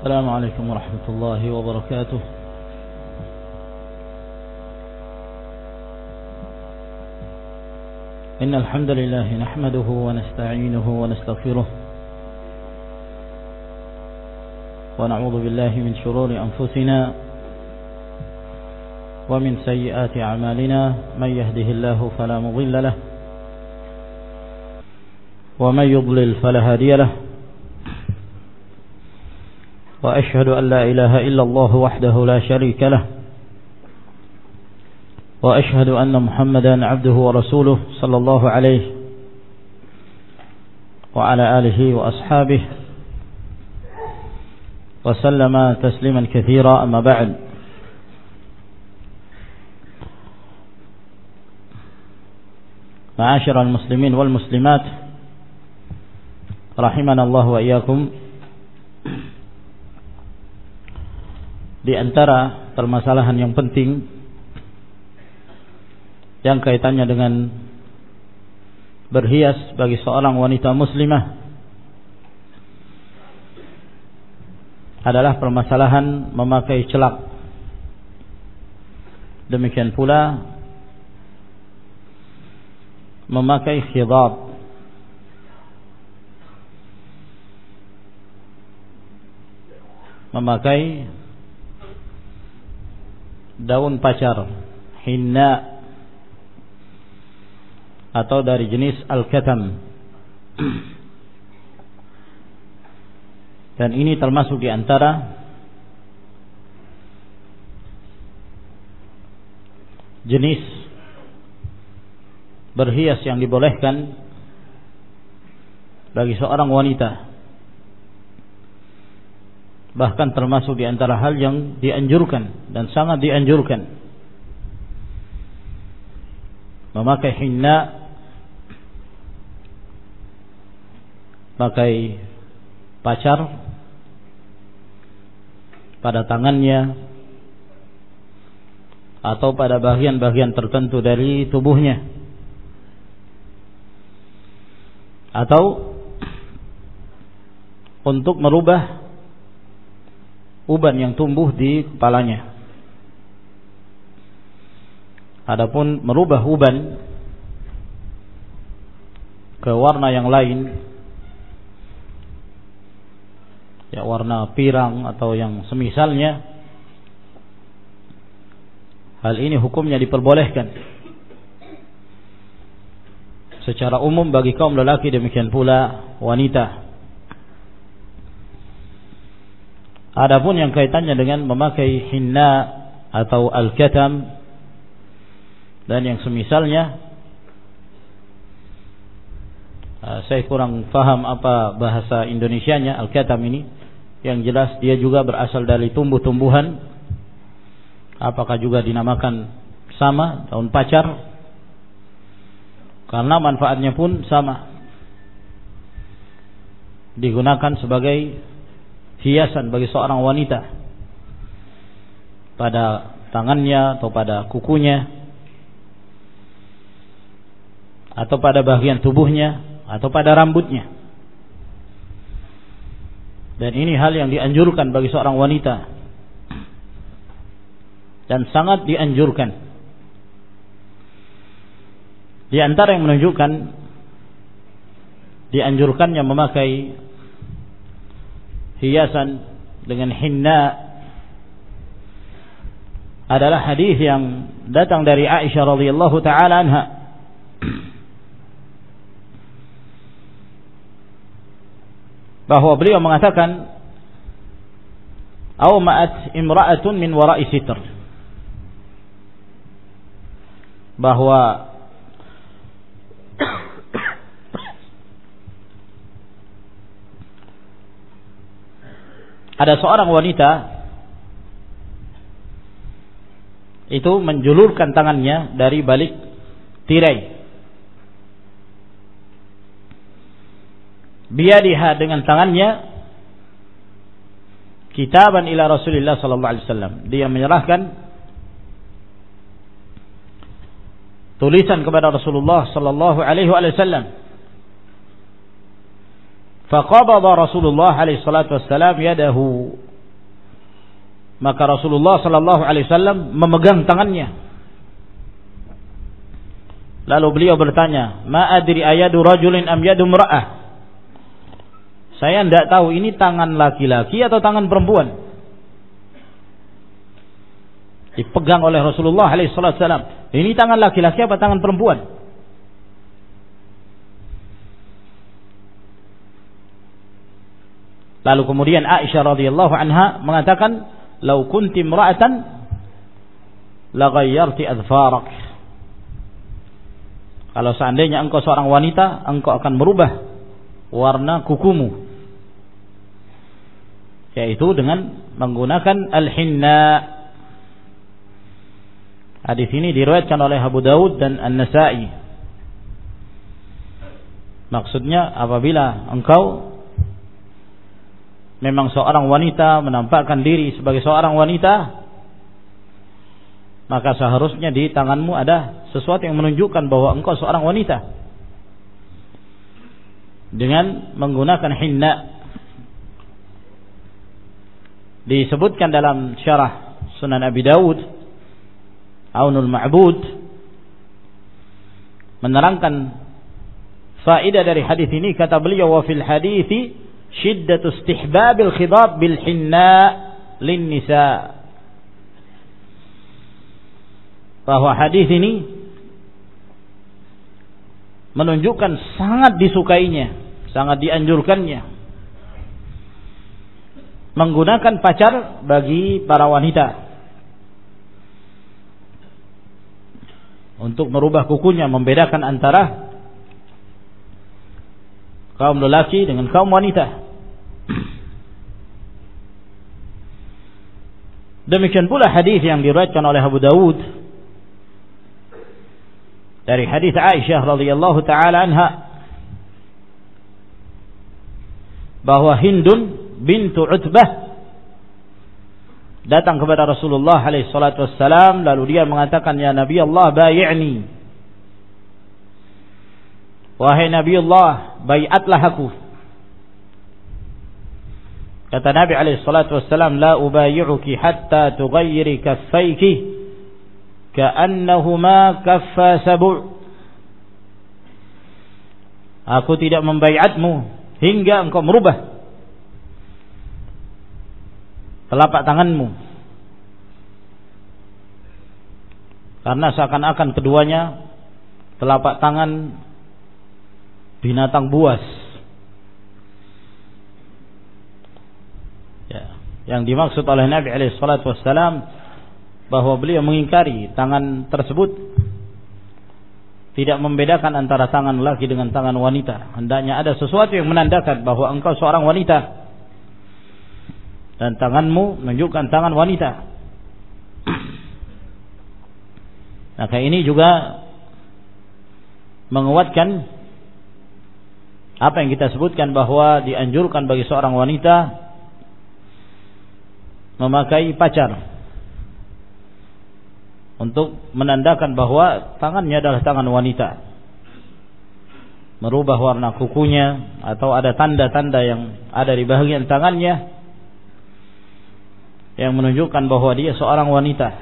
السلام عليكم ورحمة الله وبركاته. إن الحمد لله نحمده ونستعينه ونستغفره ونعوذ بالله من شرور أنفسنا ومن سيئات أعمالنا. من يهده الله فلا مضل له ومن يضلل فلا هادي له. وأشهد أن لا إله إلا الله وحده لا شريك له وأشهد أن محمدا عبده ورسوله صلى الله عليه وعلى آله وأصحابه وسلم تسليما كثيرا. أما بعد، معاشر المسلمين والمسلمات رحمنا الله وإياكم. Di antara permasalahan yang penting yang kaitannya dengan berhias bagi seorang wanita muslimah adalah permasalahan memakai celak. Demikian pula memakai khidab. Memakai daun pacar, hinna, atau dari jenis al-katam. Dan ini termasuk di antara jenis berhias yang dibolehkan bagi seorang wanita. Bahkan termasuk di antara hal yang dianjurkan dan sangat dianjurkan, memakai hinna, pakai pacar pada tangannya atau pada bagian-bagian tertentu dari tubuhnya, atau untuk merubah uban yang tumbuh di kepalanya. Adapun merubah uban ke warna yang lain, ya warna pirang atau yang semisalnya, hal ini hukumnya diperbolehkan secara umum bagi kaum lelaki, demikian pula wanita. Adapun yang kaitannya dengan memakai hinna atau al-katam dan yang semisalnya, saya kurang paham apa bahasa Indonesianya al-katam ini. Yang jelas dia juga berasal dari tumbuh-tumbuhan. Apakah juga dinamakan sama, daun pacar? Karena manfaatnya pun sama, digunakan sebagai hiasan bagi seorang wanita pada tangannya atau pada kukunya atau pada bagian tubuhnya atau pada rambutnya. Dan ini hal yang dianjurkan bagi seorang wanita dan sangat dianjurkan. Di antara yang menunjukkan dianjurkannya memakai hiasan dengan hinna adalah hadis yang datang dari Aisyah radhiyallahu taala anha. Bahwa beliau mengatakan, "Awma'at imra'atun min wara'i sitr." Bahwa ada seorang wanita itu menjulurkan tangannya dari balik tirai. Biyadiha, dengan tangannya, kitaban ila Rasulillah sallallahu alaihi wasallam. Dia menyerahkan tulisan kepada Rasulullah sallallahu alaihi wasallam. Faqabada Rasulullah alaihi salatu wassalam yadahu Maka Rasulullah sallallahu alaihi wasallam memegang tangannya. Lalu beliau bertanya, "Ma adri ayadu rajulin am yadu imra'ah?" Saya tidak tahu ini tangan laki-laki atau tangan perempuan. Dipegang oleh Rasulullah alaihi wasallam. Ini tangan laki-laki apa tangan perempuan? Lalu kemudian Aisyah radhiyallahu anha mengatakan, "Lau kunti imra'atan la ghayyarti adfarak." Kalau seandainya engkau seorang wanita, engkau akan merubah warna kukumu, yaitu dengan menggunakan al-hinna. Hadis ini diriwayatkan oleh Abu Daud dan An-Nasa'i. Maksudnya apabila engkau memang seorang wanita, menampakkan diri sebagai seorang wanita, maka seharusnya di tanganmu ada sesuatu yang menunjukkan bahwa engkau seorang wanita, dengan menggunakan hinna. Disebutkan dalam syarah Sunan Abi Daud, Aunul Ma'bud, menerangkan faedah dari hadis ini. Kata beliau, "Wa fil hadithi syiddatu istihbabil khidab bil hinna lin nisa." Bahwa hadis ini menunjukkan sangat disukainya, sangat dianjurkannya menggunakan pacar bagi para wanita untuk merubah kukunya, membedakan antara kaum lelaki dengan kaum wanita. Demikian pula hadis yang diriwayatkan oleh Abu Daud dari hadis Aisyah radhiyallahu taala anha, bahwa Hindun bintu Utbah datang kepada Rasulullah alaihi salatu wassalam, lalu dia mengatakan, "Ya Nabi Allah, bayi'ni." Wahai Nabi Allah, bai'atlah aku. Kata Nabi alaihi salatu wassalam, "La ubayi'uki hatta tughayyiri kaffayki ka'annahuma kaffa sabu'." Aku tidak membaiatmu hingga engkau merubah telapak tanganmu, karena seakan-akan keduanya telapak tangan binatang buas. Ya, yang dimaksud oleh Nabi alaihi salatu wassalam bahwa beliau mengingkari tangan tersebut tidak membedakan antara tangan laki dengan tangan wanita. Hendaknya ada sesuatu yang menandakan bahwa engkau seorang wanita dan tanganmu menunjukkan tangan wanita. Maka ini juga menguatkan apa yang kita sebutkan bahwa dianjurkan bagi seorang wanita memakai pacar untuk menandakan bahwa tangannya adalah tangan wanita, merubah warna kukunya atau ada tanda-tanda yang ada di bagian tangannya yang menunjukkan bahwa dia seorang wanita.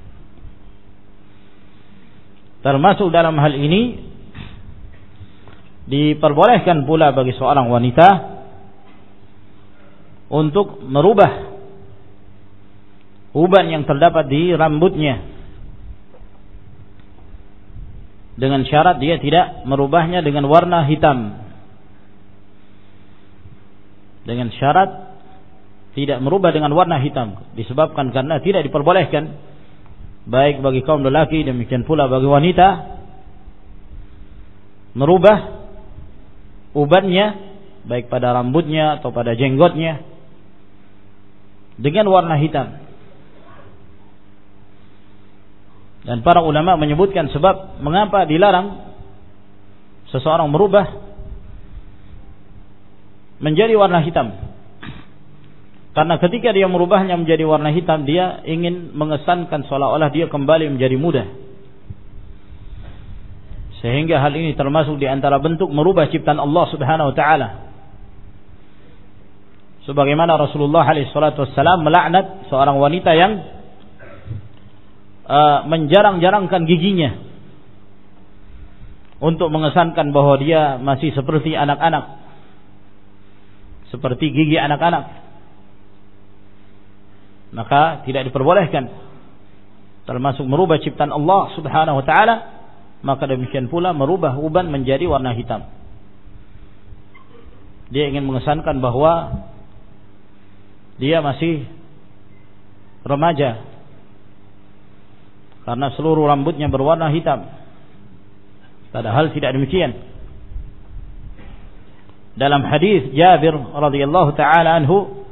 Termasuk dalam hal ini diperbolehkan pula bagi seorang wanita untuk merubah uban yang terdapat di rambutnya, dengan syarat dia tidak merubahnya dengan warna hitam. Dengan syarat tidak merubah dengan warna hitam, disebabkan karena tidak diperbolehkan baik bagi kaum lelaki demikian pula bagi wanita merubah ubannya baik pada rambutnya atau pada jenggotnya dengan warna hitam. Dan para ulama menyebutkan sebab mengapa dilarang seseorang merubah menjadi warna hitam. Karena ketika dia merubahnya menjadi warna hitam, dia ingin mengesankan seolah-olah dia kembali menjadi muda. Sehingga hal ini termasuk di antara bentuk merubah ciptaan Allah Subhanahu wa taala. Sebagaimana Rasulullah SAW melaknat seorang wanita yang menjarang-jarangkan giginya untuk mengesankan bahwa dia masih seperti anak-anak, seperti gigi anak-anak. Maka tidak diperbolehkan, termasuk merubah ciptaan Allah Subhanahu wa taala. Maka demikian pula merubah uban menjadi warna hitam. Dia ingin mengesankan bahwa dia masih remaja karena seluruh rambutnya berwarna hitam, padahal tidak demikian. Dalam hadis Jabir radhiyallahu taala anhu,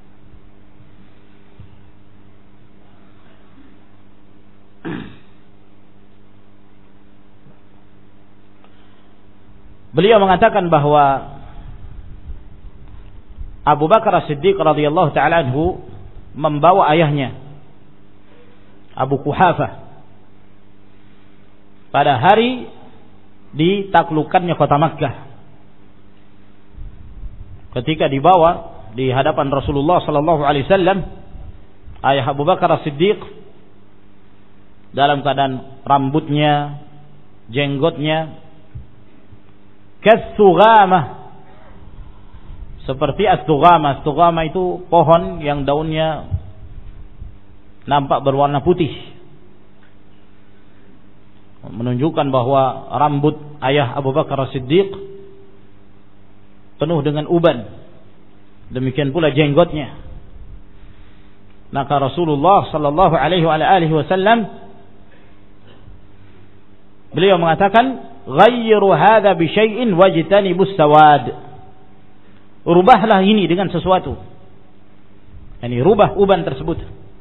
beliau mengatakan bahwa Abu Bakar As-Siddiq radhiyallahu taala anhu membawa ayahnya Abu Quhafah pada hari ditaklukkannya kota Makkah. Ketika dibawa di hadapan Rasulullah sallallahu alaihi wasallam, ayah Abu Bakar As-Siddiq dalam keadaan rambutnya, jenggotnya katsughamah, seperti as-tughamah. As-tughamah itu pohon yang daunnya nampak berwarna putih, menunjukkan bahwa rambut ayah Abu Bakar As-Siddiq penuh dengan uban. Demikian pula jenggotnya. Maka Rasulullah sallallahu alaihi wasallam beliau mengatakan, "Ghayyiru hadza bi syai'in wajtanibus sawad." Rubahlah ini dengan sesuatu. Yani rubah uban tersebut,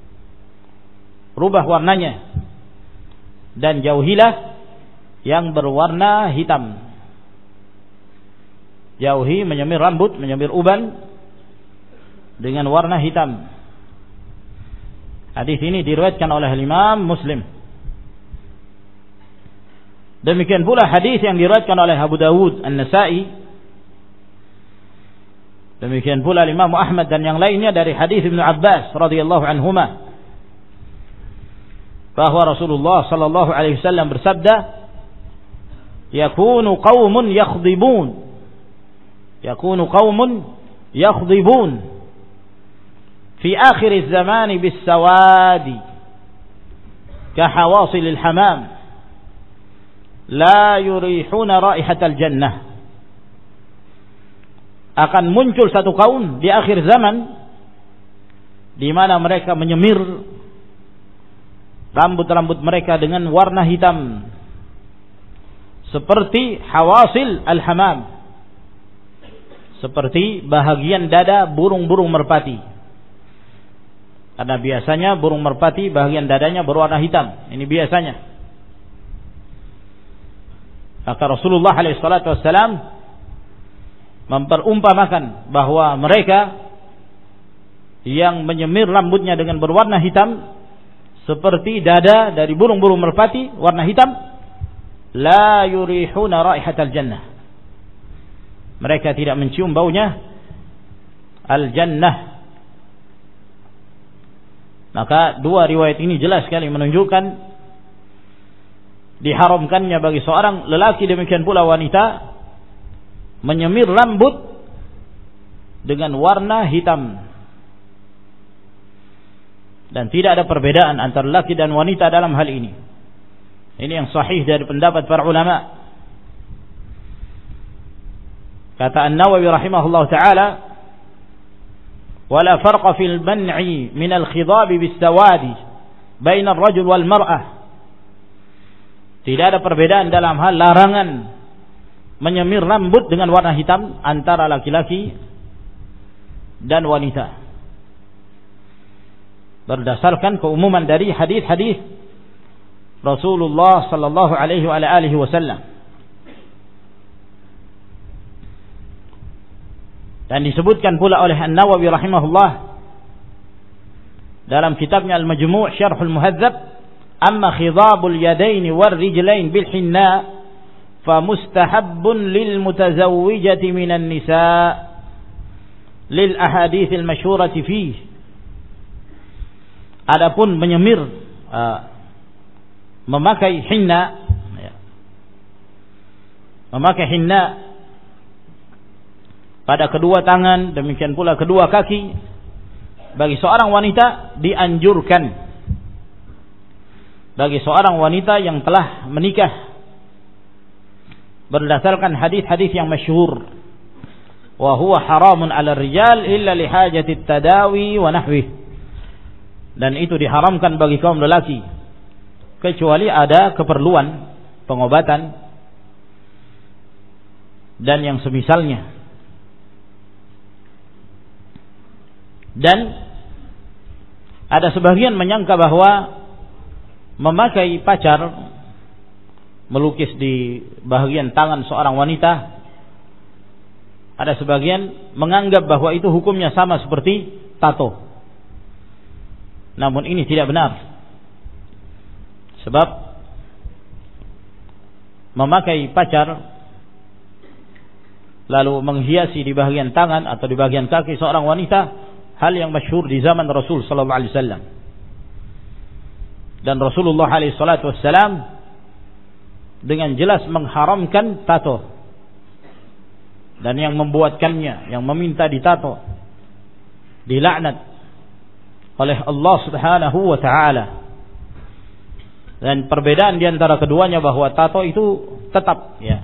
rubah warnanya, dan jauhilah yang berwarna hitam. Jauhi menyemir rambut, menyemir uban dengan warna hitam. Hadis ini diriwayatkan oleh Imam Muslim. Demikian pula hadis yang diriwayatkan oleh Abu Dawud, An-Nasa'i. Demikian pula Imam Ahmad dan yang lainnya dari hadis Ibnu Abbas radhiyallahu anhuma, bahwa Rasulullah sallallahu alaihi wasallam bersabda, "Yakunu qaumun yakhdhibun fi akhir az-zaman bis-sawadi ka hawasil al-hamam la yurihuna raihatal jannah." Akan muncul satu kaum di akhir zaman di mana mereka menyemir rambut-rambut mereka dengan warna hitam seperti hawasil al-hamam, seperti bahagian dada burung-burung merpati. Karena biasanya burung merpati bahagian dadanya berwarna hitam, ini biasanya. Maka Rasulullah SAW memperumpamakan bahwa mereka yang menyemir rambutnya dengan berwarna hitam seperti dada dari burung-burung merpati warna hitam, la yurihuna raihatal jannah, mereka tidak mencium baunya al-jannah. Maka dua riwayat ini jelas sekali menunjukkan diharamkannya bagi seorang lelaki demikian pula wanita menyemir rambut dengan warna hitam. Dan tidak ada perbedaan antara laki dan wanita dalam hal ini. Ini yang sahih dari pendapat para ulama. Kata An-Nawawi rahimahullah ta'ala, "Wala farqa fil man'i min al-khidab bis-sawadi baina ar-rajul wal mar'ah." Tidak ada perbedaan dalam hal larangan menyemir rambut dengan warna hitam antara laki-laki dan wanita, berdasarkan keumuman dari hadis-hadis Rasulullah sallallahu alaihi wasallam. Dan disebutkan pula oleh An-Nawawi rahimahullah dalam kitabnya Al-Majmu' Syarhul Muhadzab, "Amma khidabul yadain war rijlain bil hinna فمستحب للمتزوجة من النساء lil ahaditsil masyhurati fihi. Adapun menyemir, memakai hinna, memakai hinna pada kedua tangan, demikian pula kedua kaki, bagi seorang wanita dianjurkan, bagi seorang wanita yang telah menikah, berdasarkan hadis-hadis yang masyhur, wa huwa haramun 'ala rijal illa li hajati tadawi wa nahwi. Dan itu diharamkan bagi kaum lelaki kecuali ada keperluan pengobatan dan yang semisalnya. Dan ada sebagian menyangka bahwa memakai pacar, melukis di bagian tangan seorang wanita, ada sebagian menganggap bahwa itu hukumnya sama seperti tato. Namun ini tidak benar. Sebab memakai pacar lalu menghiasi di bagian tangan atau di bagian kaki seorang wanita, hal yang masyhur di zaman Rasul sallallahu alaihi wasallam. Dan Rasulullah alaihi salatu wassalam dengan jelas mengharamkan tato. Dan yang membuatkannya, yang meminta ditato, dilaknat oleh Allah Subhanahu wa taala. Dan perbedaan di antara keduanya bahwa tato itu tetap, ya,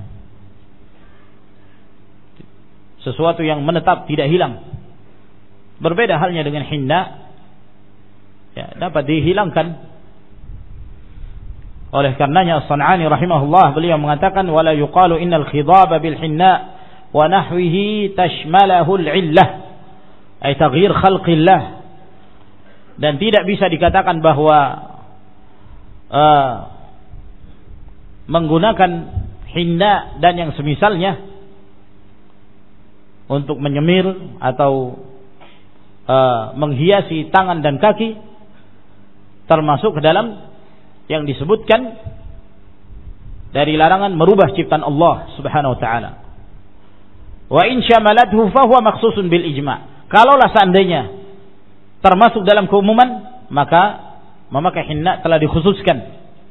sesuatu yang menetap, tidak hilang. Berbeda halnya dengan hinna, ya, dapat dihilangkan. Oleh karenanya As-San'ani rahimahullah beliau mengatakan wala yuqalu innal khidaba bil hinna wa nahwihi tashmalahu al-illah ay taghyir khalqillah. Dan tidak bisa dikatakan bahwa menggunakan hinna dan yang semisalnya untuk menyemir atau menghiasi tangan dan kaki termasuk ke dalam yang disebutkan dari larangan merubah ciptaan Allah Subhanahu wa taala. Wa in syamalathu fa huwa makhsusun bil ijma'. Kalaulah seandainya termasuk dalam keumuman, maka memakai hinna telah dikhususkan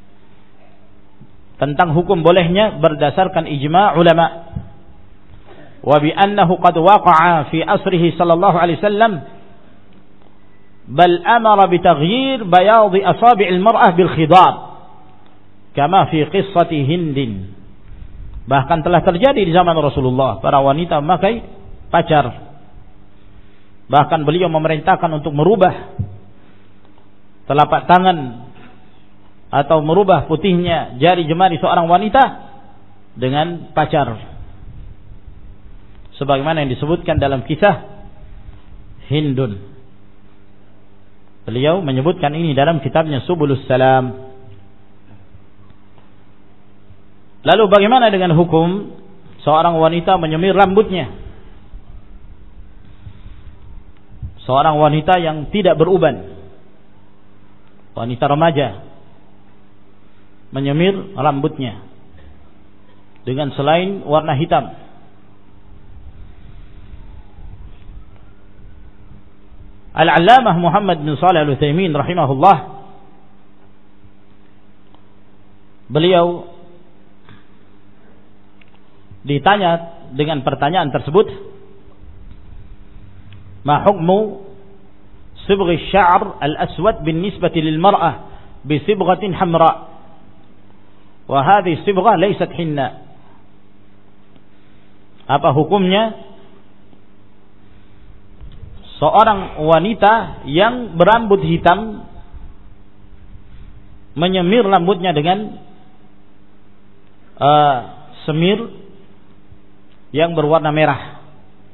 tentang hukum bolehnya berdasarkan ijma' ulama. Wa bi annahu qad waqa'a fi asrihi sallallahu alaihi wasallam bal amara bi taghyir bayad asabi' al-mar'ah bil khidab kama fi qissati Hindin. Bahkan telah terjadi di zaman Rasulullah para wanita memakai pacar. Bahkan beliau memerintahkan untuk merubah telapak tangan atau merubah putihnya jari jemari seorang wanita dengan pacar. Sebagaimana yang disebutkan dalam kisah Hindun. Beliau menyebutkan ini dalam kitabnya Subulus Salam. Lalu bagaimana dengan hukum seorang wanita menyemir rambutnya? Seorang wanita yang tidak beruban, wanita remaja, menyemir rambutnya dengan selain warna hitam. Al-Allamah Muhammad bin Shalih Al-Utsaimin rahimahullah, beliau ditanya dengan pertanyaan tersebut, ما حكم صبغ الشعر الأسود بالنسبة للمرأة بصبغة حمراء وهذه الصبغة ليست حنة. Apa hukumnya seorang wanita yang berambut hitam menyemir rambutnya dengan semir yang berwarna merah?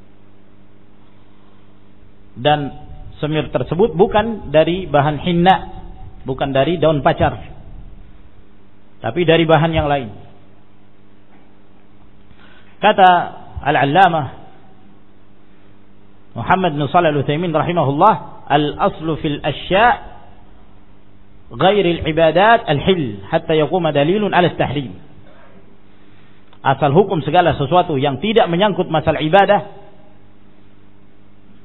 Dan semir tersebut bukan dari bahan hinna, bukan dari daun pacar, tapi dari bahan yang lain. Kata Al-Allamah Muhammad bin Shalih Al-Utsaimin rahimahullah, al-aslu fil asya' ghair al-ibadat al-hil hatta yaquma dalilun ala at-tahrim. Asal hukum segala sesuatu yang tidak menyangkut masalah ibadah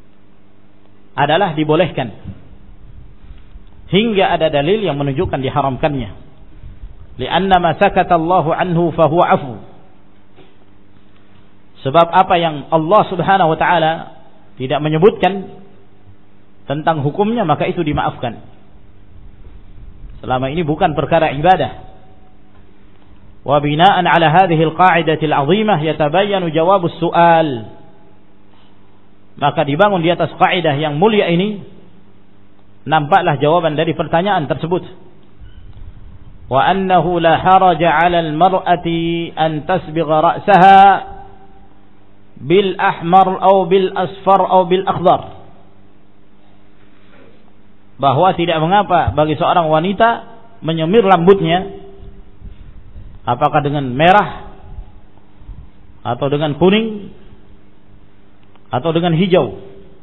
adalah dibolehkan hingga ada dalil yang menunjukkan diharamkannya. Li'anna ma sakata Allahu anhu fa huwa afu. Sebab apa yang Allah Subhanahu wa taala tidak menyebutkan tentang hukumnya, maka itu dimaafkan. Selama ini bukan perkara ibadah. Wa bina'an 'ala hadhihi al-qa'idati al-'azimah yatabayyanu jawab as-su'al. Maka dibangun di atas kaidah yang mulia ini, nampaklah jawaban dari pertanyaan tersebut. Wa annahu la haraja 'ala al-mar'ati an tasbigha ra'saha bil ahmar aw bil asfar aw bil akhdar. Bahwa tidak mengapa bagi seorang wanita menyemir rambutnya, apakah dengan merah atau dengan kuning atau dengan hijau.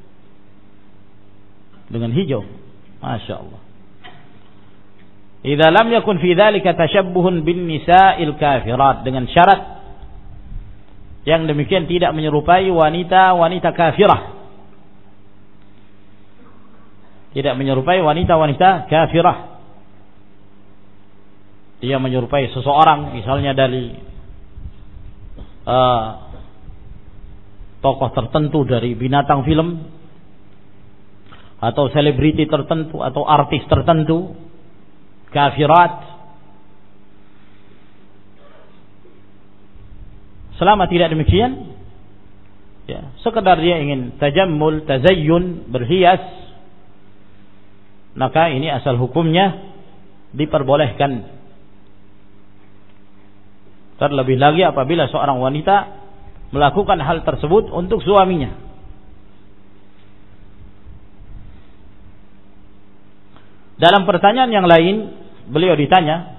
Dengan hijau, masya Allah. Idza lam yakun fi dzalika tashabbuhun bin nisa'il kafirat, dengan syarat yang demikian tidak menyerupai wanita-wanita kafirah. Tidak menyerupai wanita-wanita kafirah. Dia menyerupai seseorang misalnya dari tokoh tertentu dari binatang film, atau selebriti tertentu, atau artis tertentu, kafirat. Selama tidak demikian, ya, sekedar dia ingin tajammul, tazayyun, berhias, maka ini asal hukumnya diperbolehkan. Terlebih lagi apabila seorang wanita melakukan hal tersebut untuk suaminya. Dalam pertanyaan yang lain, beliau ditanya,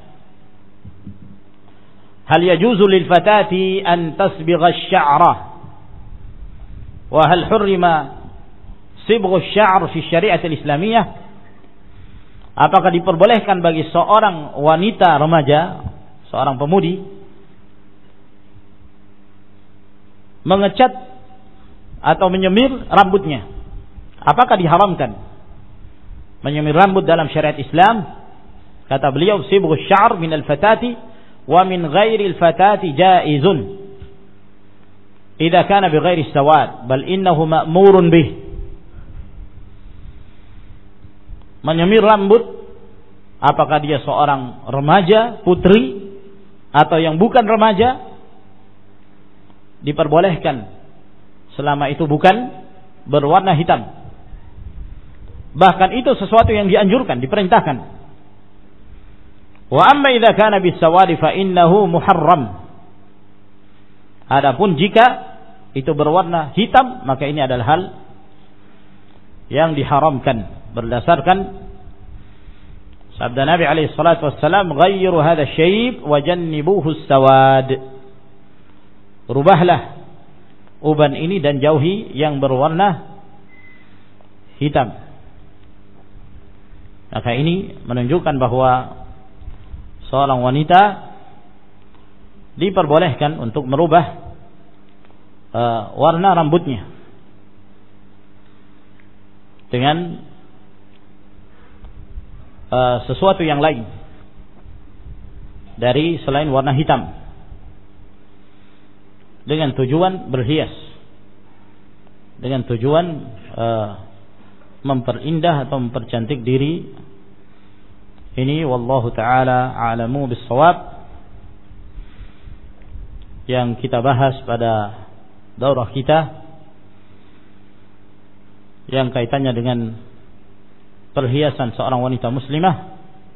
hal yajuzu lil fatati an tasbigha asy-sya'ra wa hal hurrima sibghu asy-sya'r fi syariat al-islamiyah? Apakah diperbolehkan bagi seorang wanita remaja, seorang pemudi, mengecat atau menyemir rambutnya? Apakah diharamkan menyemir rambut dalam syariat Islam? Kata beliau, sibghu asy-sya'r min al-fatati wa min ghairi al-fatati jaizun idza kana bi ghairi as-sawad bal innahu ma'murun bih. Menyemir rambut, apakah dia seorang remaja, putri, atau yang bukan remaja, diperbolehkan selama itu bukan berwarna hitam. Bahkan itu sesuatu yang dianjurkan, diperintahkan. Wa amma idza kana bis-sawadi fa innahu muharram. Adapun jika itu berwarna hitam, maka ini adalah hal yang diharamkan berdasarkan sabda Nabi alaihi salatu wassalam, ghayyiru hadha syayb wa jannibuhu as-sawad. Rubahlah uban ini dan jauhi yang berwarna hitam. Maka ini menunjukkan bahwa seorang wanita diperbolehkan untuk merubah warna rambutnya dengan sesuatu yang lain dari selain warna hitam, dengan tujuan berhias, dengan tujuan memperindah atau mempercantik diri. Ini wallahu ta'ala a'lamu bis-shawab yang kita bahas pada daurah kita yang kaitannya dengan perhiasan seorang wanita muslimah.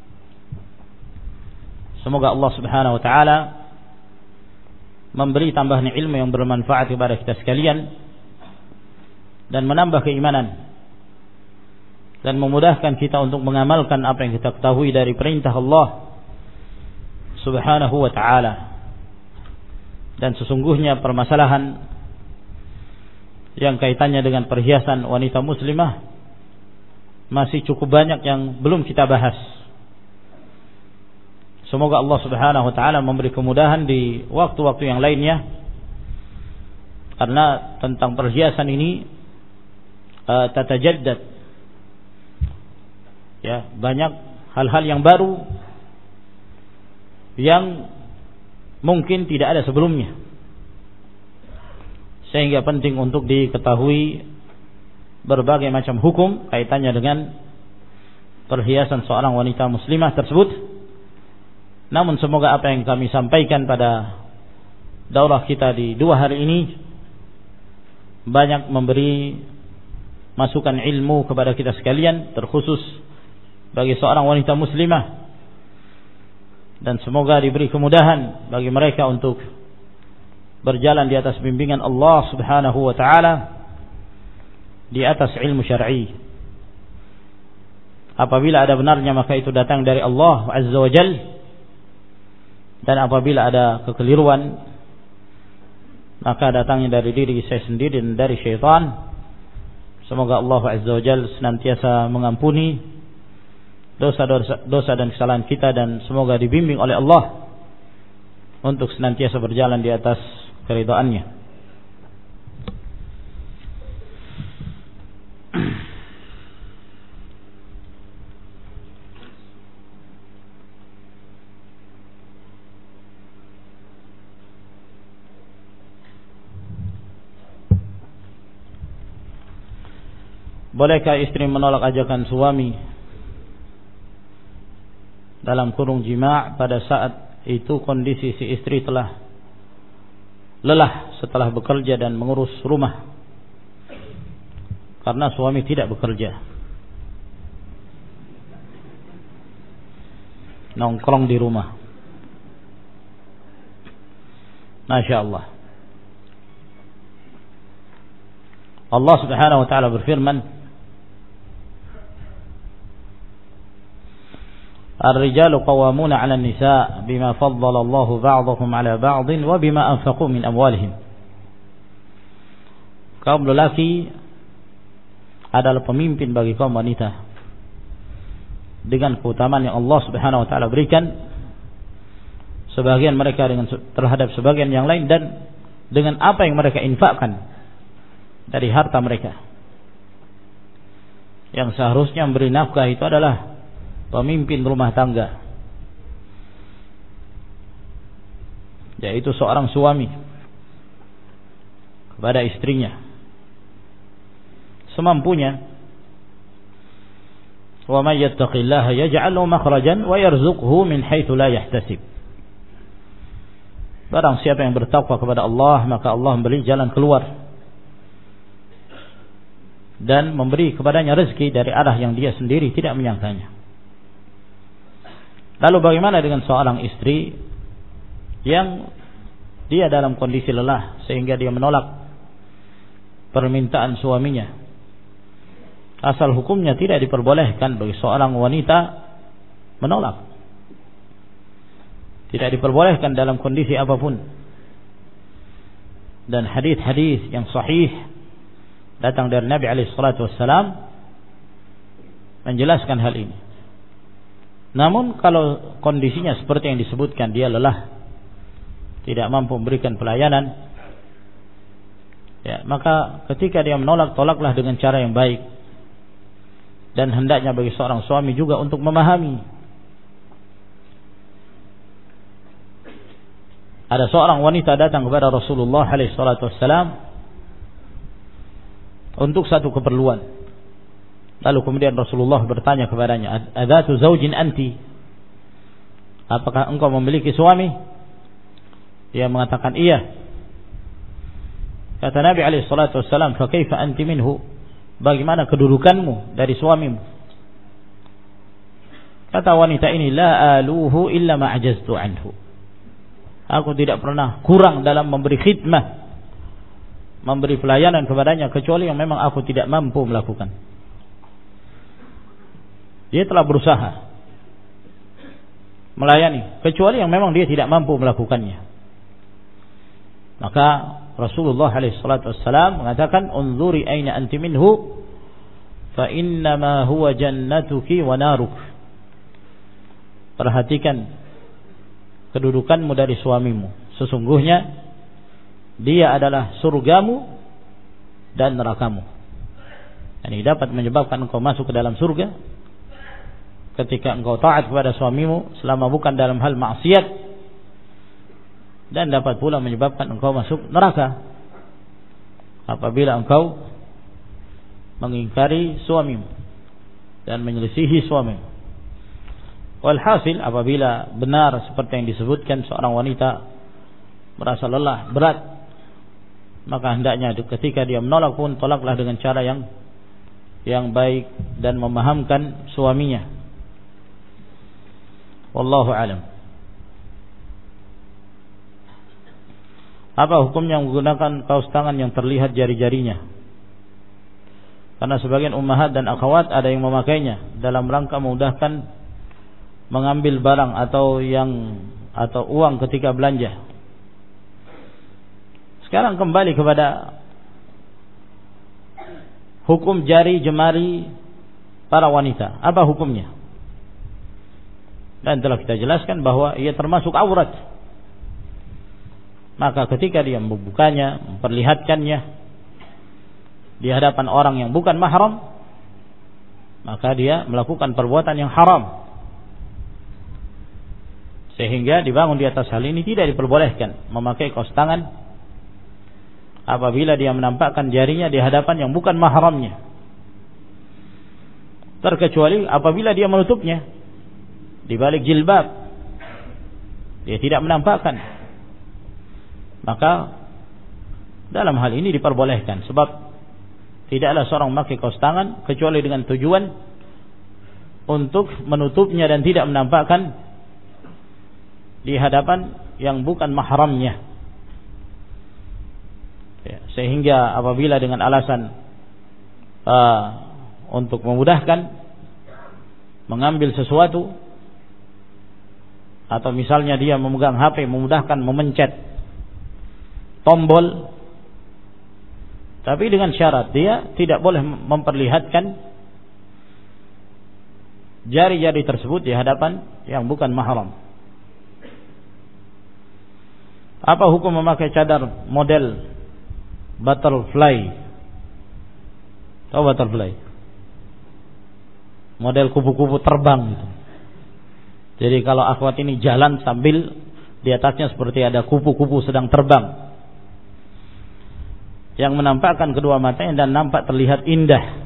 Semoga Allah Subhanahu wa taala memberi tambahan ilmu yang bermanfaat kepada kita sekalian dan menambah keimanan dan memudahkan kita untuk mengamalkan apa yang kita ketahui dari perintah Allah Subhanahu wa taala. Dan sesungguhnya permasalahan yang kaitannya dengan perhiasan wanita muslimah masih cukup banyak yang belum kita bahas. Semoga Allah Subhanahu wa taala memberi kemudahan di waktu-waktu yang lainnya, karena tentang perhiasan ini tatajaddad. Ya, banyak hal-hal yang baru yang mungkin tidak ada sebelumnya. Sehingga penting untuk diketahui berbagai macam hukum kaitannya dengan perhiasan seorang wanita muslimah tersebut. Namun semoga apa yang kami sampaikan pada daurah kita di 2 hari ini banyak memberi masukan ilmu kepada kita sekalian, terkhusus bagi seorang wanita muslimah, dan semoga diberi kemudahan bagi mereka untuk berjalan di atas bimbingan Allah Subhanahu wa taala, di atas ilmu syar'i. Apabila ada benarnya maka itu datang dari Allah Azza wa Jalla, dan apabila ada kekeliruan maka datangnya dari diri saya sendiri dan dari syaitan. Semoga Allah Azza wa Jalla senantiasa mengampuni dosa dan kesalahan kita, dan semoga dibimbing oleh Allah untuk senantiasa berjalan di atas keridhaannya. Bolehkah istri menolak ajakan suami dalam kurung jima' pada saat itu kondisi si istri telah lelah setelah bekerja dan mengurus rumah karena suami tidak bekerja, nongkrong di rumah? Masya Allah. Allah Subhanahu wa ta'ala berfirman, Ar-rijalu qawwamuna 'ala an-nisa' bima faddala Allahu ba'dahum 'ala ba'din wa bima anfaqu min amwalihim. Kaum lelaki adalah pemimpin bagi kaum wanita dengan keutamaan yang Allah Subhanahu wa taala berikan sebagian mereka dengan terhadap sebagian yang lain, dan dengan apa yang mereka infakkan dari harta mereka. Yang seharusnya memberi nafkah itu adalah pemimpin rumah tangga, yaitu seorang suami kepada istrinya semampunya. Wa may yattaqillaha yaj'al lahu makhrajan wa yarzuqhu min haitsu la yahtasib. Barang siapa yang bertakwa kepada Allah, maka Allah memberi jalan keluar dan memberi kepadanya rezeki dari arah yang dia sendiri tidak menyangkanya. Lalu bagaimana dengan seorang istri yang dia dalam kondisi lelah sehingga dia menolak permintaan suaminya? Asal hukumnya tidak diperbolehkan bagi seorang wanita menolak. Tidak diperbolehkan dalam kondisi apapun. Dan hadis-hadis yang sahih datang dari Nabi alaihi salatu wassalam menjelaskan hal ini. Namun kalau kondisinya seperti yang disebutkan, dia lelah, tidak mampu memberikan pelayanan, ya, maka ketika dia menolak, tolaklah dengan cara yang baik. Dan hendaknya bagi seorang suami juga untuk memahami. Ada seorang wanita datang kepada Rasulullah SAW untuk satu keperluan. Lalu kemudian Rasulullah bertanya kepadanya, "Adzatu zaujin anti?" Apakah engkau memiliki suami? Dia mengatakan iya. Kata Nabi alaihi salatu wasallam, "Fa kaifa anti minhu?" Bagaimana kedudukanmu dari suamimu? Kata wanita ini, "La aluhu illa ma ajaztu anhu." Aku tidak pernah kurang dalam memberi khidmah, memberi pelayanan kepadanya, kecuali yang memang aku tidak mampu melakukan. Dia telah berusaha melayani, kecuali yang memang dia tidak mampu melakukannya. Maka Rasulullah SAW mengatakan, "Unzuri aina anti minhu, fa innama huwa jannatuki wa naruk." Perhatikan kedudukanmu dari suamimu, sesungguhnya dia adalah surgamu dan nerakamu. Ini dapat menyebabkan engkau masuk ke dalam surga ketika engkau taat kepada suamimu selama bukan dalam hal maksiat, dan dapat pula menyebabkan engkau masuk neraka apabila engkau mengingkari suamimu dan menyelisihi suamimu. Walhasil, apabila benar seperti yang disebutkan seorang wanita merasa lelah, berat, maka hendaknya ketika dia menolak pun tolaklah dengan cara yang baik dan memahamkan suaminya. Wallahu alam. Apa hukumnya menggunakan kaos tangan yang terlihat jari-jarinya? Karena sebagian ummahat dan akhwat ada yang memakainya dalam rangka memudahkan mengambil barang atau uang ketika belanja. Sekarang kembali kepada hukum jari jemari para wanita. Apa hukumnya? Dan telah kita jelaskan bahwa ia termasuk aurat. Maka ketika dia membukanya, memperlihatkannya di hadapan orang yang bukan mahram, maka dia melakukan perbuatan yang haram. Sehingga dibangun di atas hal ini tidak diperbolehkan memakai kaos tangan apabila dia menampakkan jarinya di hadapan yang bukan mahramnya, terkecuali apabila dia menutupnya di balik jilbab, dia tidak menampakkan, maka dalam hal ini diperbolehkan. Sebab tidaklah seorang memakai kaos tangan kecuali dengan tujuan untuk menutupnya dan tidak menampakkan di hadapan yang bukan mahramnya. Sehingga apabila dengan alasan untuk memudahkan mengambil sesuatu, atau misalnya dia memegang HP memudahkan memencet tombol, tapi dengan syarat dia tidak boleh memperlihatkan jari-jari tersebut di hadapan yang bukan mahram. Apa hukum memakai cadar model butterfly? Tahu butterfly? Model kupu-kupu terbang gitu. Jadi kalau akhwat ini jalan sambil di atasnya seperti ada kupu-kupu sedang terbang, yang menampakkan kedua matanya dan nampak terlihat indah.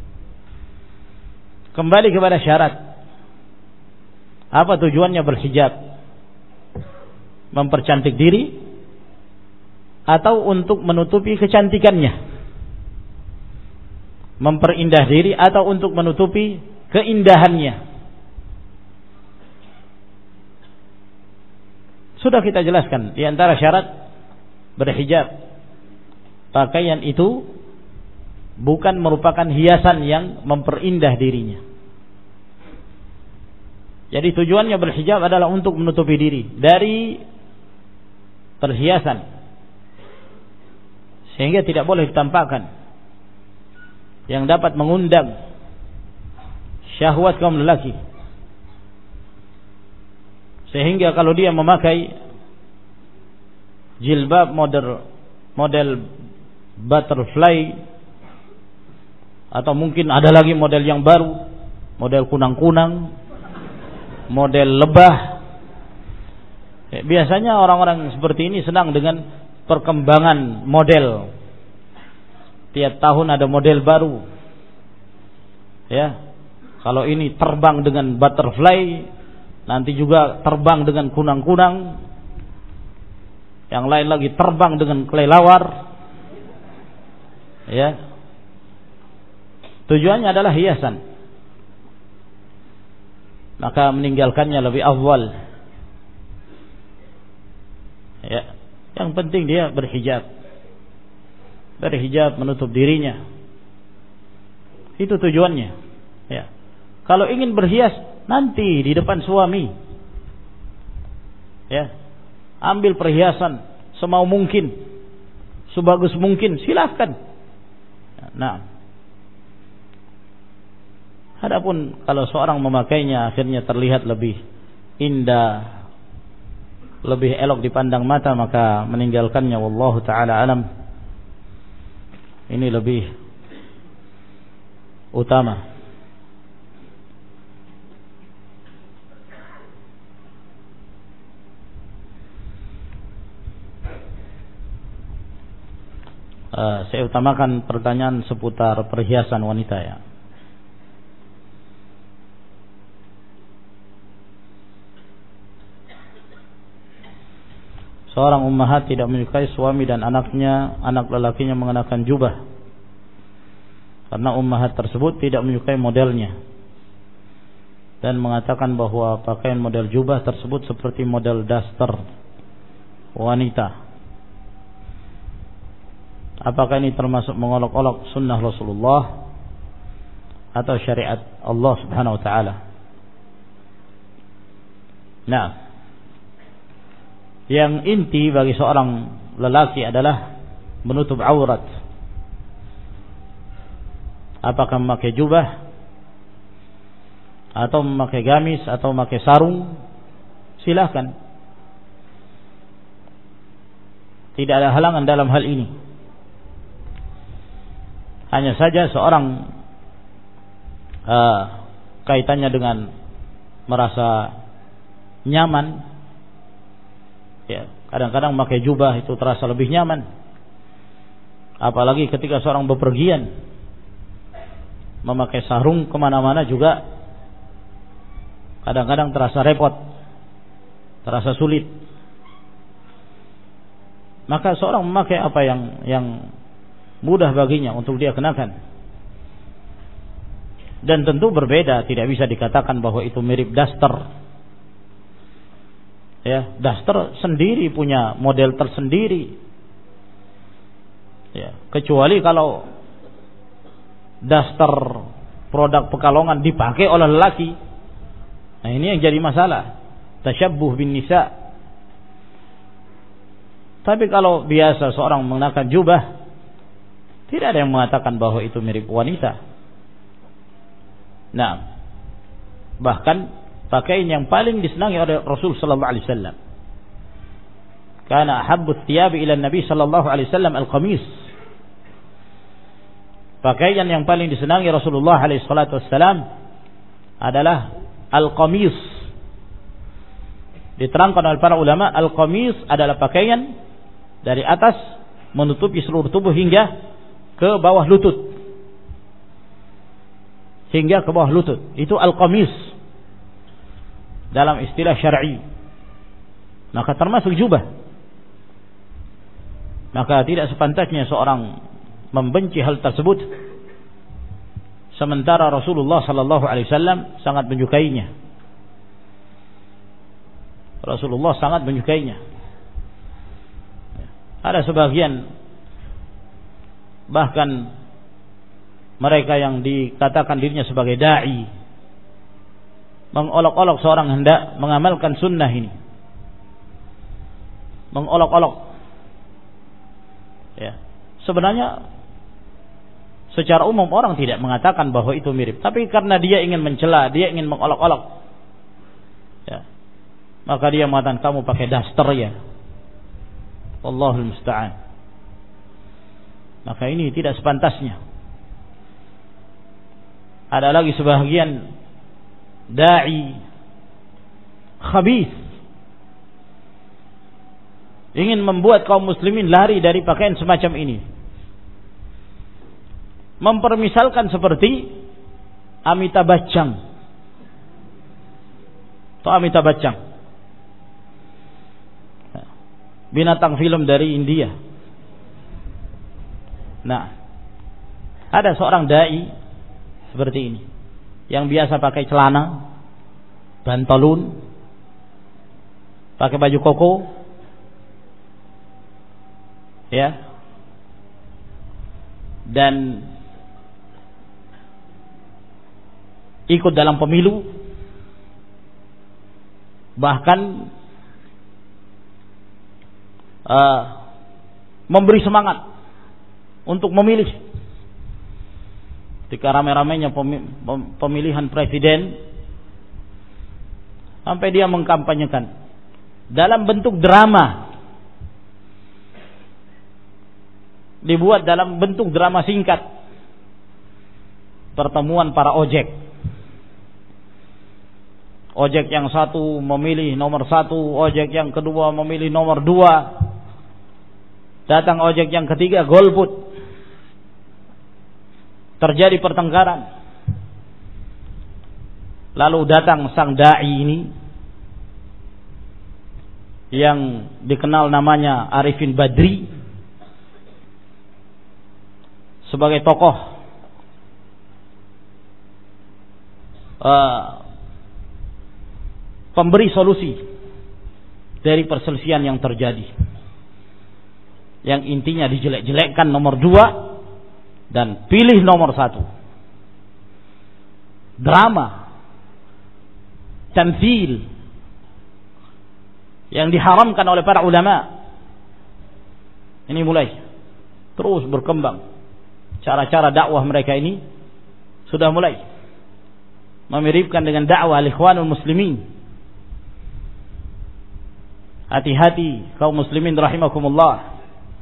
Kembali kepada syarat. Apa tujuannya berhijab? Mempercantik diri atau untuk menutupi kecantikannya? Memperindah diri atau untuk menutupi keindahannya? Sudah kita jelaskan di antara syarat berhijab, pakaian itu bukan merupakan hiasan yang memperindah dirinya. Jadi tujuannya berhijab adalah untuk menutupi diri dari perhiasan, sehingga tidak boleh ditampakkan yang dapat mengundang syahwat kaum lelaki. Sehingga kalau dia memakai jilbab model butterfly, atau mungkin ada lagi model yang baru, model kunang-kunang, model lebah. Biasanya orang-orang seperti ini senang dengan perkembangan model. Tiap tahun ada model baru. Ya. Kalau ini terbang dengan butterfly, nanti juga terbang dengan kunang-kunang. Yang lain lagi terbang dengan kelelawar. Ya. Tujuannya adalah hiasan. Maka meninggalkannya lebih afdal. Ya, yang penting dia berhijab. Berhijab menutup dirinya. Itu tujuannya. Ya. Kalau ingin berhias nanti di depan suami, ya, ambil perhiasan semau mungkin, sebagus mungkin, silahkan. Nah, adapun kalau seorang memakainya akhirnya terlihat lebih indah, lebih elok dipandang mata, maka meninggalkannya wallahu taala alam. Ini lebih utama. Saya utamakan pertanyaan seputar perhiasan wanita ya. Seorang ummahat tidak menyukai suami dan anaknya, anak lelakinya mengenakan jubah, karena ummahat tersebut tidak menyukai modelnya dan mengatakan bahwa pakaian model jubah tersebut seperti model daster wanita. Apakah ini termasuk mengolok-olok sunnah Rasulullah atau syariat Allah Subhanahu wa taala? Nah, yang inti bagi seorang lelaki adalah menutup aurat. Apakah memakai jubah atau memakai gamis atau memakai sarung, silakan. Tidak ada halangan dalam hal ini. Hanya saja seorang kaitannya dengan merasa nyaman, ya, kadang-kadang memakai jubah itu terasa lebih nyaman. Apalagi ketika seorang bepergian, memakai sarung kemana-mana juga kadang-kadang terasa repot, terasa sulit. Maka seorang memakai apa yang mudah baginya untuk dia kenakan. Dan tentu berbeda, tidak bisa dikatakan bahwa itu mirip daster. Ya, daster sendiri punya model tersendiri. Ya, kecuali kalau daster produk Pekalongan dipakai oleh lelaki. Nah, ini yang jadi masalah. Tasyabbuh bin nisa. Tapi kalau biasa seorang mengenakan jubah, tidak ada yang mengatakan bahwa itu mirip wanita. Nah, bahkan pakaian yang paling disenangi oleh Rasul sallallahu alaihi wasallam, kana ahabbu thiyabi ila Nabi sallallahu alaihi wasallam al-qamis. Pakaian yang paling disenangi Rasulullah alaihi salatu wasallam adalah al-qamis. Diterangkan oleh para ulama, al-qamis adalah pakaian dari atas menutupi seluruh tubuh hingga ke bawah lutut. Hingga ke bawah lutut. Itu al-qamis dalam istilah syar'i. Maka termasuk jubah. Maka tidak sepantasnya seorang membenci hal tersebut, sementara Rasulullah sallallahu alaihi wasallam sangat menyukainya. Rasulullah sangat menyukainya. Ada sebagian bahkan mereka yang dikatakan dirinya sebagai da'i mengolok-olok seorang hendak mengamalkan sunnah ini, mengolok-olok. Ya, sebenarnya secara umum orang tidak mengatakan bahwa itu mirip, tapi karena dia ingin mencela, dia ingin mengolok-olok, ya, maka dia mengatakan kamu pakai daster ya. Wallahul musta'an. Maka ini tidak sepantasnya. Ada lagi sebahagian da'i khabith ingin membuat kaum muslimin lari dari pakaian semacam ini. Mempermisalkan seperti Amitabh Bachchan. Atau Amitabh Bachchan, binatang film dari India. Nah, ada seorang dai seperti ini yang biasa pakai celana, pantolon, pakai baju koko, ya, dan ikut dalam pemilu, bahkan memberi semangat untuk memilih ketika ramai-ramainya pemilihan presiden, sampai dia mengkampanyekan dalam bentuk drama, dibuat dalam bentuk drama singkat, pertemuan para ojek. Ojek yang satu memilih nomor 1, ojek yang kedua memilih nomor 2. Datang ojek yang ketiga golput. Terjadi pertengkaran. Lalu datang sang dai ini yang dikenal namanya Arifin Badri sebagai tokoh pemberi solusi dari perselisihan yang terjadi, yang intinya dijelek-jelekkan nomor 2 dan pilih nomor 1. Drama, tamthil yang diharamkan oleh para ulama ini mulai terus berkembang. Cara-cara dakwah mereka ini sudah mulai memiripkan dengan dakwah al-ikhwanul muslimin. Hati-hati kaum muslimin rahimakumullah,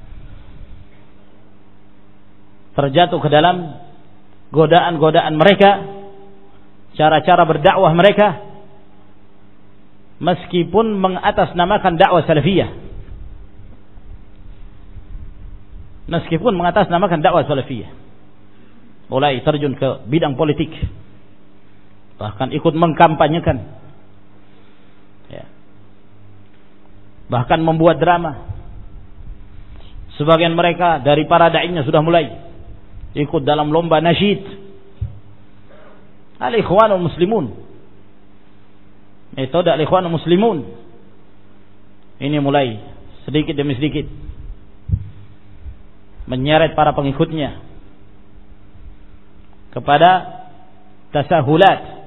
terjatuh ke dalam godaan-godaan mereka, cara-cara berdakwah mereka, meskipun mengatasnamakan dakwah salafiyah. Meskipun mengatasnamakan dakwah salafiyah, mulai terjun ke bidang politik, bahkan ikut mengkampanyekan, ya. Bahkan membuat drama. Sebagian mereka dari para da'inya sudah mulai ikut dalam lomba nasyid al-ikhwanul muslimun, metode al-ikhwanul muslimun. Ini mulai sedikit demi sedikit menyeret para pengikutnya kepada tasahulat,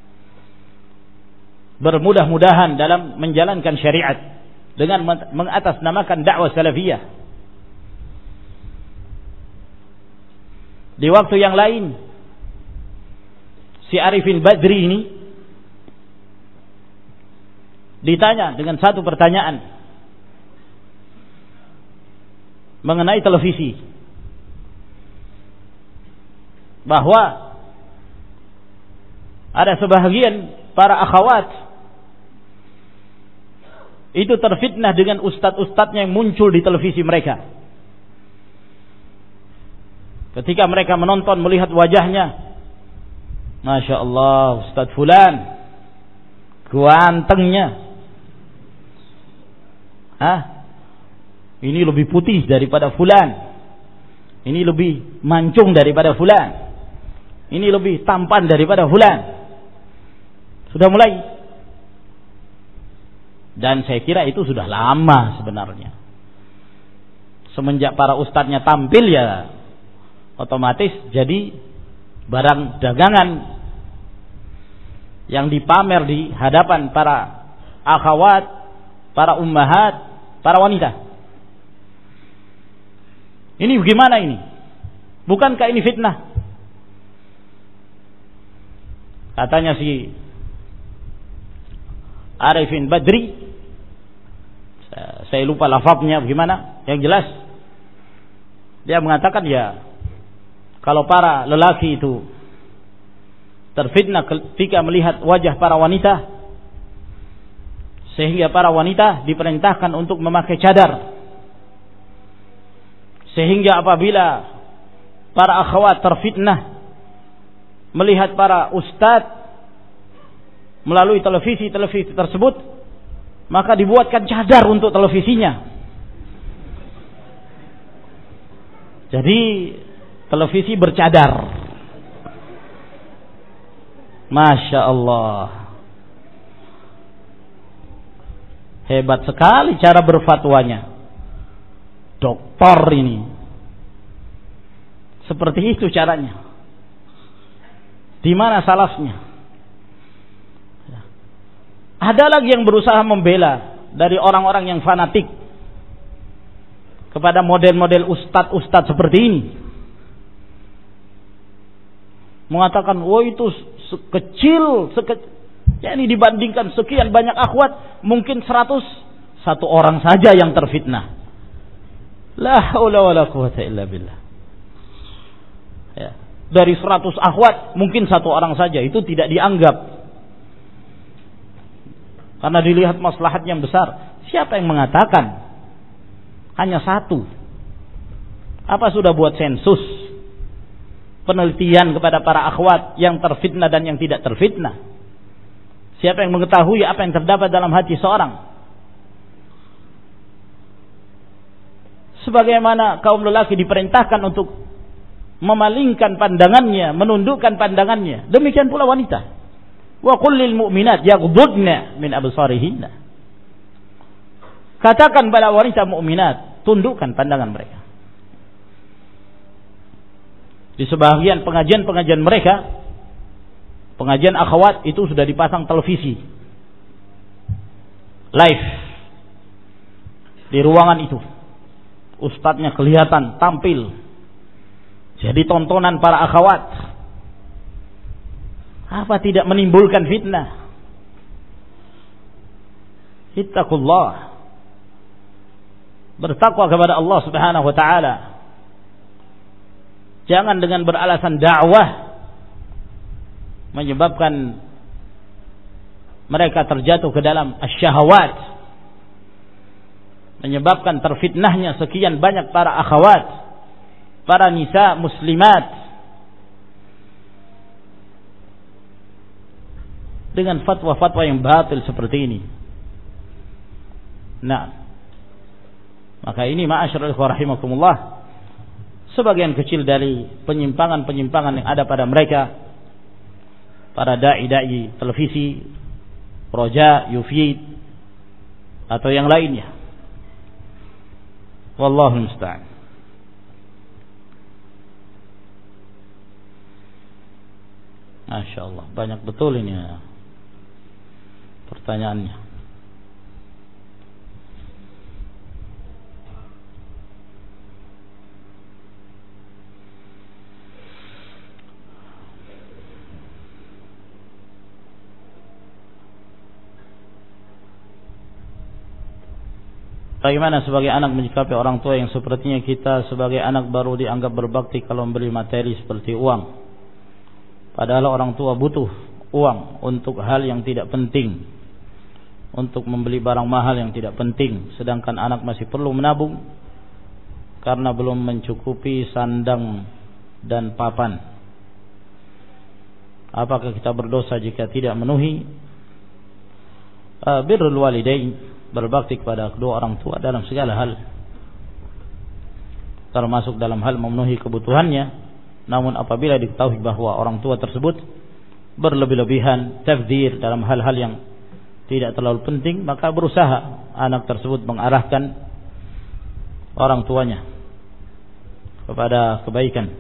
bermudah-mudahan dalam menjalankan syariat dengan mengatasnamakan dakwah salafiyah. Di waktu yang lain, si Arifin Badri ini ditanya dengan satu pertanyaan mengenai televisi, bahwa ada sebahagian para akhwat itu terfitnah dengan ustadz-ustadznya yang muncul di televisi mereka. Ketika mereka menonton, melihat wajahnya, Masya Allah, Ustadz Fulan gantengnya, ini lebih putih daripada Fulan, ini lebih mancung daripada Fulan, ini lebih tampan daripada Fulan. Sudah mulai. Dan saya kira itu sudah lama sebenarnya. Semenjak para ustadznya tampil, ya otomatis jadi barang dagangan yang dipamer di hadapan para akhwat, para ummahat, para wanita. Ini bagaimana ini? Bukankah ini fitnah? Katanya si Arifin Badri, saya lupa lafaznya bagaimana, yang jelas dia mengatakan, ya kalau para lelaki itu terfitnah ketika melihat wajah para wanita, sehingga para wanita diperintahkan untuk memakai cadar, sehingga apabila para akhwat terfitnah melihat para ustadz melalui televisi tersebut, maka dibuatkan cadar untuk televisinya. Jadi televisi bercadar. Masya Allah, hebat sekali cara berfatwanya doktor ini. Seperti itu caranya. Di mana salahnya? Ada lagi yang berusaha membela dari orang-orang yang fanatik kepada model-model ustadz-ustadz seperti ini. Mengatakan, wah itu kecil, ya ini dibandingkan sekian banyak akhwat, mungkin 100, satu orang saja yang terfitnah. La haula wala quwwata illa billah. Ya. Dari 100 akhwat mungkin 1 orang saja, itu tidak dianggap. Karena dilihat maslahat yang besar. Siapa yang mengatakan hanya 1? Apa sudah buat sensus, penelitian kepada para akhwat yang terfitnah dan yang tidak terfitnah? Siapa yang mengetahui apa yang terdapat dalam hati seorang? Sebagaimana kaum lelaki diperintahkan untuk memalingkan pandangannya, menundukkan pandangannya, demikian pula wanita. Wa qul lil mu'minat yaghdudna min absarihinna. Katakan pada wanita mukminat, tundukkan pandangan mereka. Di sebagian pengajian-pengajian mereka, pengajian akhwat itu sudah dipasang televisi live di ruangan itu. Ustadznya kelihatan tampil, jadi tontonan para akhwat. Apa tidak menimbulkan fitnah? Ittaqullah, bertakwa kepada Allah Subhanahu wa taala. Jangan dengan beralasan dakwah menyebabkan mereka terjatuh ke dalam asyahawat, menyebabkan terfitnahnya sekian banyak para akhwat, para nisa muslimat, dengan fatwa-fatwa yang batil seperti ini. Nah, maka ini ma'asyiral ikhwah rahimakumullah, sebagian kecil dari penyimpangan-penyimpangan yang ada pada mereka, para dai-dai televisi, Roja, Yufid, atau yang lainnya. Wallahu musta'an. Masya Allah, banyak betul ini ya pertanyaannya. Bagaimana sebagai anak menyikapi orang tua yang sepertinya kita sebagai anak baru dianggap berbakti kalau membeli materi seperti uang, padahal orang tua butuh uang untuk hal yang tidak penting, untuk membeli barang mahal yang tidak penting, sedangkan anak masih perlu menabung karena belum mencukupi sandang dan papan. Apakah kita berdosa jika tidak memenuhi birrul walidain, berbakti kepada kedua orang tua dalam segala hal, termasuk dalam hal memenuhi kebutuhannya? Namun apabila diketahui bahwa orang tua tersebut berlebih-lebihan, tabdzir dalam hal-hal yang tidak terlalu penting, maka berusaha anak tersebut mengarahkan orang tuanya kepada kebaikan.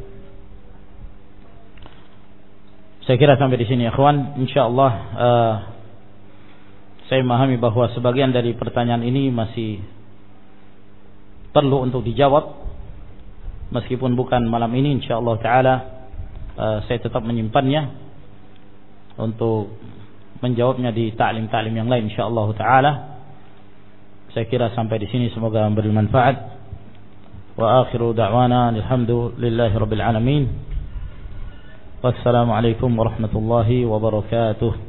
Saya kira sampai di sini ya ikhwan. Insyaallah saya memahami bahwa sebagian dari pertanyaan ini masih perlu untuk dijawab, meskipun bukan malam ini. Insyaallah taala saya tetap menyimpannya untuk menjawabnya di ta'lim-ta'lim yang lain insyaallah taala. Saya kira sampai di sini semoga memberi manfaat. Wa akhiru da'wana alhamdulillahi rabbil alamin. Wassalamu alaikum warahmatullahi wabarakatuh.